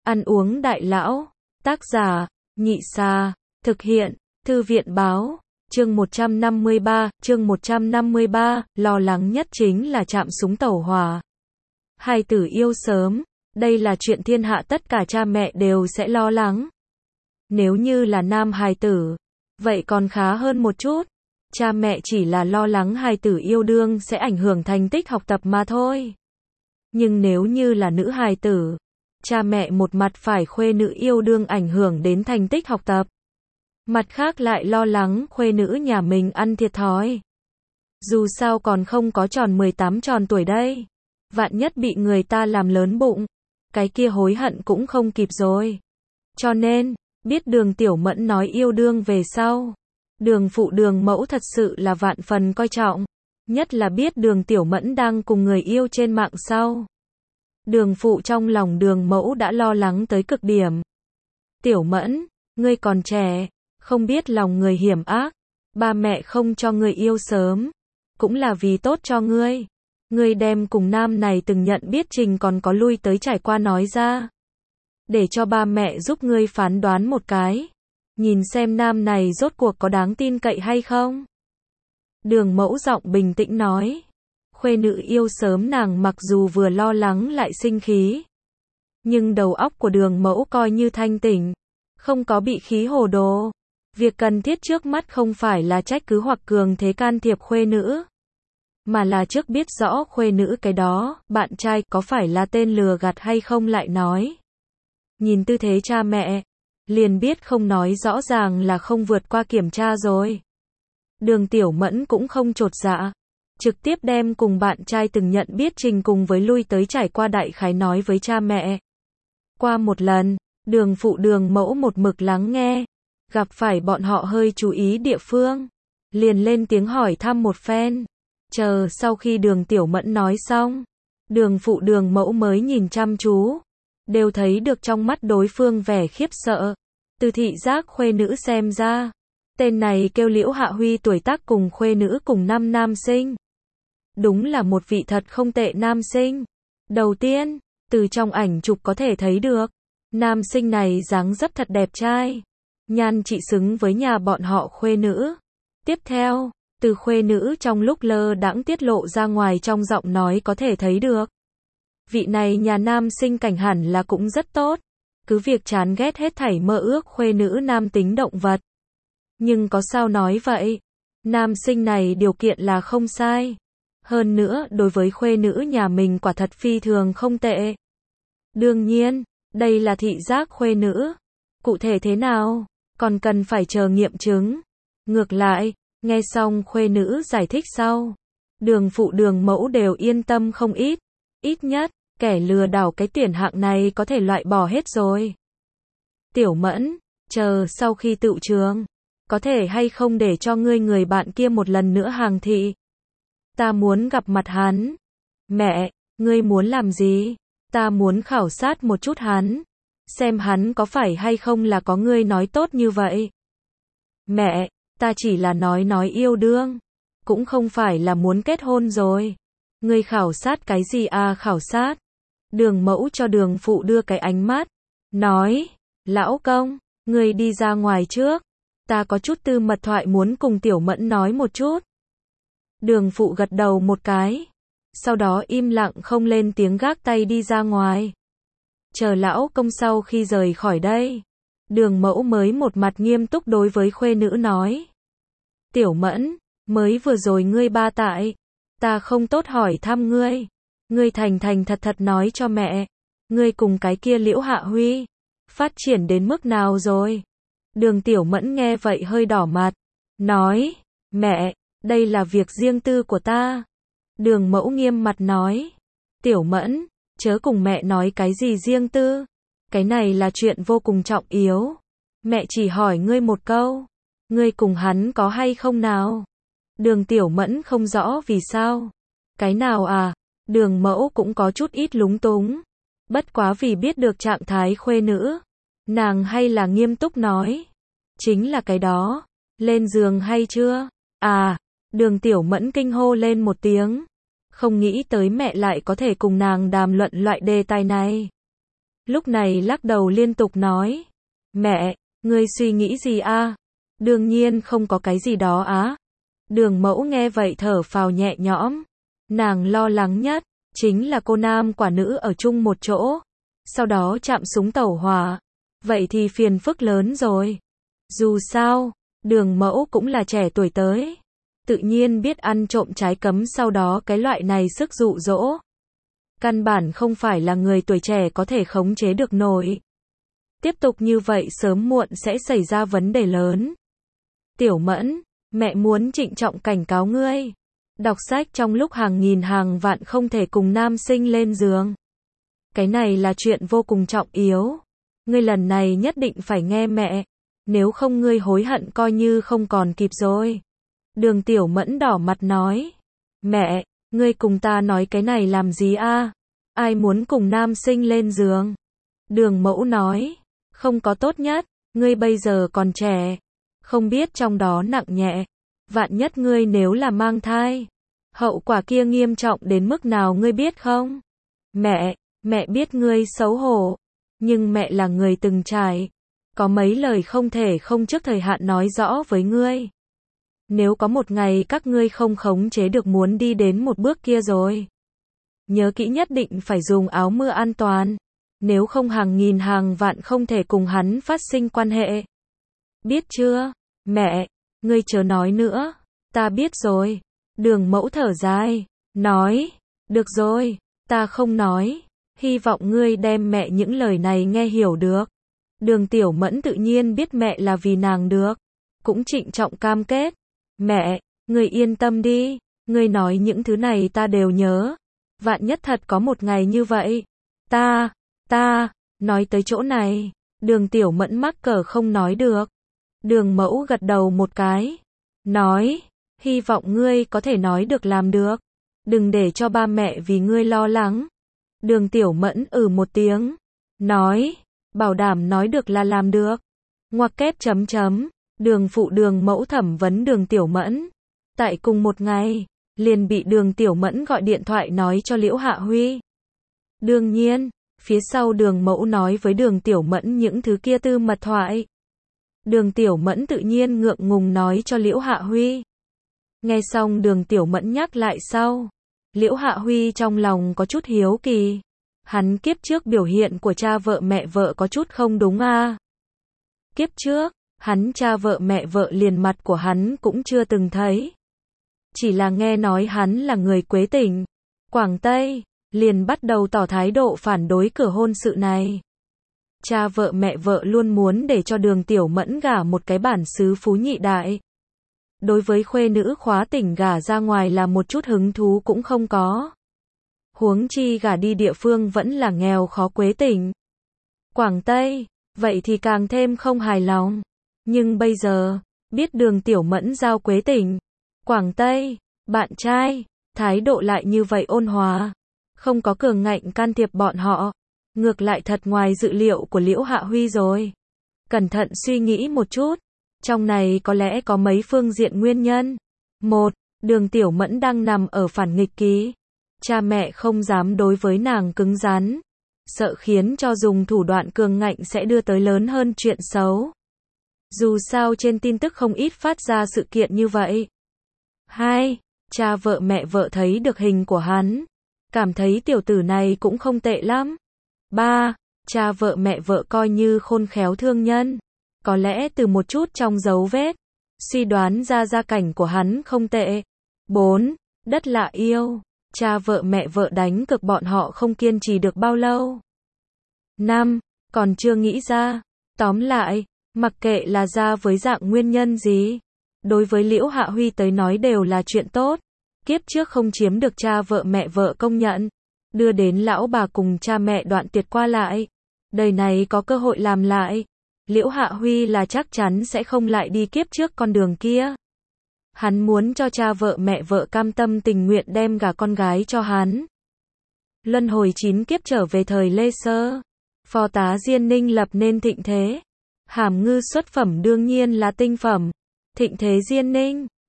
Ăn uống đại lão. Tác giả, Nhị Xa. Thực hiện, Thư viện báo. Chương 153, lo lắng nhất chính là chạm súng tẩu hỏa. Hài tử yêu sớm, đây là chuyện thiên hạ tất cả cha mẹ đều sẽ lo lắng. Nếu như là nam hài tử, vậy còn khá hơn một chút. Cha mẹ chỉ là lo lắng hài tử yêu đương sẽ ảnh hưởng thành tích học tập mà thôi. Nhưng nếu như là nữ hài tử, cha mẹ một mặt phải khuê nữ yêu đương ảnh hưởng đến thành tích học tập, mặt khác lại lo lắng khuê nữ nhà mình ăn thiệt thòi. Dù sao còn không có tròn 18 tròn tuổi đây. Vạn nhất bị người ta làm lớn bụng, cái kia hối hận cũng không kịp rồi. Cho nên, biết Đường Tiểu Mẫn nói yêu đương về sau, Đường phụ Đường mẫu thật sự là vạn phần coi trọng. Nhất là biết Đường Tiểu Mẫn đang cùng người yêu trên mạng sau. Đường phụ trong lòng Đường mẫu đã lo lắng tới cực điểm. Tiểu Mẫn, ngươi còn trẻ, không biết lòng người hiểm ác. Ba mẹ không cho ngươi yêu sớm, cũng là vì tốt cho ngươi. Ngươi đem cùng nam này từng nhận biết trình còn có lui tới trải qua nói ra. Để cho ba mẹ giúp ngươi phán đoán một cái. Nhìn xem nam này rốt cuộc có đáng tin cậy hay không. Đường mẫu giọng bình tĩnh nói. Khuê nữ yêu sớm nàng mặc dù vừa lo lắng lại sinh khí. Nhưng đầu óc của đường mẫu coi như thanh tỉnh. Không có bị khí hồ đồ. Việc cần thiết trước mắt không phải là trách cứ hoặc cường thế can thiệp khuê nữ. Mà là trước biết rõ khuê nữ cái đó, bạn trai có phải là tên lừa gạt hay không lại nói. Nhìn tư thế cha mẹ, liền biết không nói rõ ràng là không vượt qua kiểm tra rồi. Đường Tiểu Mẫn cũng không chột dạ, trực tiếp đem cùng bạn trai từng nhận biết trình cùng với lui tới trải qua đại khái nói với cha mẹ. Qua một lần, Đường phụ Đường mẫu một mực lắng nghe, gặp phải bọn họ hơi chú ý địa phương, liền lên tiếng hỏi thăm một phen. Chờ sau khi Đường Tiểu Mẫn nói xong, Đường phụ Đường mẫu mới nhìn chăm chú, đều thấy được trong mắt đối phương vẻ khiếp sợ. Từ thị giác khuê nữ xem ra, tên này kêu Liễu Hạ Huy, tuổi tác cùng khuê nữ cùng năm nam sinh. Đúng là một vị thật không tệ nam sinh. Đầu tiên, từ trong ảnh chụp có thể thấy được, nam sinh này dáng dấp thật đẹp trai, nhan trị xứng với nhà bọn họ khuê nữ. Tiếp theo, từ khuê nữ trong lúc lơ đãng tiết lộ ra ngoài trong giọng nói có thể thấy được. Vị này nhà nam sinh cảnh hẳn là cũng rất tốt, cứ việc chán ghét hết thảy mơ ước khuê nữ nam tính động vật. Nhưng có sao nói vậy, nam sinh này điều kiện là không sai. Hơn nữa đối với khuê nữ nhà mình quả thật phi thường không tệ. Đương nhiên, đây là thị giác khuê nữ. Cụ thể thế nào, còn cần phải chờ nghiệm chứng. Ngược lại, nghe xong khuê nữ giải thích sau, Đường phụ Đường mẫu đều yên tâm không ít. Ít nhất, kẻ lừa đảo cái tuyển hạng này có thể loại bỏ hết rồi. Tiểu Mẫn, chờ sau khi tựu trường, có thể hay không để cho ngươi người bạn kia một lần nữa hàng thị. Ta muốn gặp mặt hắn. Mẹ, ngươi muốn làm gì? Ta muốn khảo sát một chút hắn, xem hắn có phải hay không là có ngươi nói tốt như vậy. Mẹ, ta chỉ là nói yêu đương, cũng không phải là muốn kết hôn rồi. Ngươi khảo sát cái gì à khảo sát? Đường mẫu cho Đường phụ đưa cái ánh mắt, nói, lão công, ngươi đi ra ngoài trước, ta có chút tư mật thoại muốn cùng Tiểu Mẫn nói một chút. Đường phụ gật đầu một cái, sau đó im lặng không lên tiếng gác tay đi ra ngoài. Chờ lão công sau khi rời khỏi đây, Đường mẫu mới một mặt nghiêm túc đối với khuê nữ nói. Tiểu Mẫn, mới vừa rồi ngươi ba tại, ta không tốt hỏi thăm ngươi. Ngươi thành thành thật thật nói cho mẹ, ngươi cùng cái kia Liễu Hạ Huy, phát triển đến mức nào rồi? Đường Tiểu Mẫn nghe vậy hơi đỏ mặt, nói, mẹ, đây là việc riêng tư của ta. Đường mẫu nghiêm mặt nói, Tiểu Mẫn, chớ cùng mẹ nói cái gì riêng tư. Cái này là chuyện vô cùng trọng yếu. Mẹ chỉ hỏi ngươi một câu, ngươi cùng hắn có hay không nào? Đường Tiểu Mẫn không rõ vì sao. Cái nào à? Đường mẫu cũng có chút ít lúng túng. Bất quá vì biết được trạng thái khuê nữ, nàng hay là nghiêm túc nói. Chính là cái đó. Lên giường hay chưa? À, Đường Tiểu Mẫn kinh hô lên một tiếng. Không nghĩ tới mẹ lại có thể cùng nàng đàm luận loại đề tài này. lúc này lắc đầu liên tục nói. Mẹ, ngươi suy nghĩ gì a? Đương nhiên không có cái gì đó á. Đường Mẫu nghe vậy thở phào nhẹ nhõm. Nàng lo lắng nhất, chính là cô nam quả nữ ở chung một chỗ. Sau đó chạm súng tẩu hỏa. Vậy thì phiền phức lớn rồi. Dù sao, Đường Mẫu cũng là trẻ tuổi tới. Tự nhiên biết ăn trộm trái cấm sau đó cái loại này sức dụ dỗ. Căn bản không phải là người tuổi trẻ có thể khống chế được nổi. Tiếp tục như vậy sớm muộn sẽ xảy ra vấn đề lớn. Tiểu Mẫn, mẹ muốn trịnh trọng cảnh cáo ngươi. Đọc sách trong lúc hàng nghìn hàng vạn không thể cùng nam sinh lên giường. Cái này là chuyện vô cùng trọng yếu. Ngươi lần này nhất định phải nghe mẹ. Nếu không ngươi hối hận coi như không còn kịp rồi. Đường Tiểu Mẫn đỏ mặt nói. Mẹ, ngươi cùng ta nói cái này làm gì a? Ai muốn cùng nam sinh lên giường? Đường Mẫu nói. Không có tốt nhất, ngươi bây giờ còn trẻ. Không biết trong đó nặng nhẹ. Vạn nhất ngươi nếu là mang thai. Hậu quả kia nghiêm trọng đến mức nào ngươi biết không? Mẹ biết ngươi xấu hổ. Nhưng mẹ là người từng trải. Có mấy lời không thể không trước thời hạn nói rõ với ngươi. Nếu có một ngày các ngươi không khống chế được muốn đi đến một bước kia rồi. Nhớ kỹ nhất định phải dùng áo mưa an toàn. Nếu không hàng nghìn hàng vạn không thể cùng hắn phát sinh quan hệ. Biết chưa? Mẹ, ngươi chớ nói nữa. Ta biết rồi. Đường Mẫu thở dài. Nói. Được rồi, ta không nói. Hy vọng ngươi đem mẹ những lời này nghe hiểu được. Đường Tiểu Mẫn tự nhiên biết mẹ là vì nàng được. Cũng trịnh trọng cam kết. Mẹ, ngươi yên tâm đi. Ngươi nói những thứ này ta đều nhớ. Vạn nhất thật có một ngày như vậy. Nói tới chỗ này. Đường Tiểu Mẫn mắc cỡ không nói được. Đường Mẫu gật đầu một cái. Nói. Hy vọng ngươi có thể nói được làm được. Đừng để cho ba mẹ vì ngươi lo lắng. Đường Tiểu Mẫn một tiếng. Nói. Bảo đảm nói được là làm được. Ngoặc kép . Đường Phụ Đường Mẫu thẩm vấn Đường Tiểu Mẫn. Tại cùng một ngày, liền bị Đường Tiểu Mẫn gọi điện thoại nói cho Liễu Hạ Huy. Đương nhiên, phía sau Đường Mẫu nói với Đường Tiểu Mẫn những thứ kia tư mật thoại. Đường Tiểu Mẫn tự nhiên ngượng ngùng nói cho Liễu Hạ Huy. Nghe xong Đường Tiểu Mẫn nhắc lại sau. Liễu Hạ Huy trong lòng có chút hiếu kỳ. Hắn kiếp trước biểu hiện của cha vợ mẹ vợ có chút không đúng a. Kiếp trước, hắn cha vợ mẹ vợ liền mặt của hắn cũng chưa từng thấy. Chỉ là nghe nói hắn là người Quế Tỉnh, Quảng Tây, liền bắt đầu tỏ thái độ phản đối cửa hôn sự này. Cha vợ mẹ vợ luôn muốn để cho Đường Tiểu Mẫn gả một cái bản xứ phú nhị đại. Đối với khuê nữ khóa tỉnh gả ra ngoài là một chút hứng thú cũng không có. Huống chi gả đi địa phương vẫn là nghèo khó Quế Tỉnh, Quảng Tây, vậy thì càng thêm không hài lòng. Nhưng bây giờ, biết Đường Tiểu Mẫn giao Quế Tỉnh, Quảng Tây, bạn trai, thái độ lại như vậy ôn hòa, không có cường ngạnh can thiệp bọn họ. Ngược lại thật ngoài dự liệu của Liễu Hạ Huy rồi. Cẩn thận suy nghĩ một chút. Trong này có lẽ có mấy phương diện nguyên nhân. 1. Đường Tiểu Mẫn đang nằm ở phản nghịch kỳ. Cha mẹ không dám đối với nàng cứng rắn. Sợ khiến cho dùng thủ đoạn cường ngạnh sẽ đưa tới lớn hơn chuyện xấu. Dù sao trên tin tức không ít phát ra sự kiện như vậy. 2. Cha vợ mẹ vợ thấy được hình của hắn. Cảm thấy tiểu tử này cũng không tệ lắm. 3. Cha vợ mẹ vợ coi như khôn khéo thương nhân. Có lẽ từ một chút trong dấu vết, suy đoán ra gia cảnh của hắn không tệ. 4. Đất lạ yêu. Cha vợ mẹ vợ đánh cực bọn họ không kiên trì được bao lâu. 5. Còn chưa nghĩ ra. Tóm lại, mặc kệ là ra với dạng nguyên nhân gì, đối với Liễu Hạ Huy tới nói đều là chuyện tốt. Kiếp trước không chiếm được cha vợ mẹ vợ công nhận, đưa đến lão bà cùng cha mẹ đoạn tuyệt qua lại. Đời này có cơ hội làm lại. Liễu Hạ Huy là chắc chắn sẽ không lại đi kiếp trước con đường kia. Hắn muốn cho cha vợ mẹ vợ cam tâm tình nguyện đem gả con gái cho hắn. Luân hồi 9 kiếp trở về thời Lê Sơ. Phò tá Diên Ninh lập nên thịnh thế. Hàm Ngư xuất phẩm đương nhiên là tinh phẩm. Thịnh thế Diên Ninh.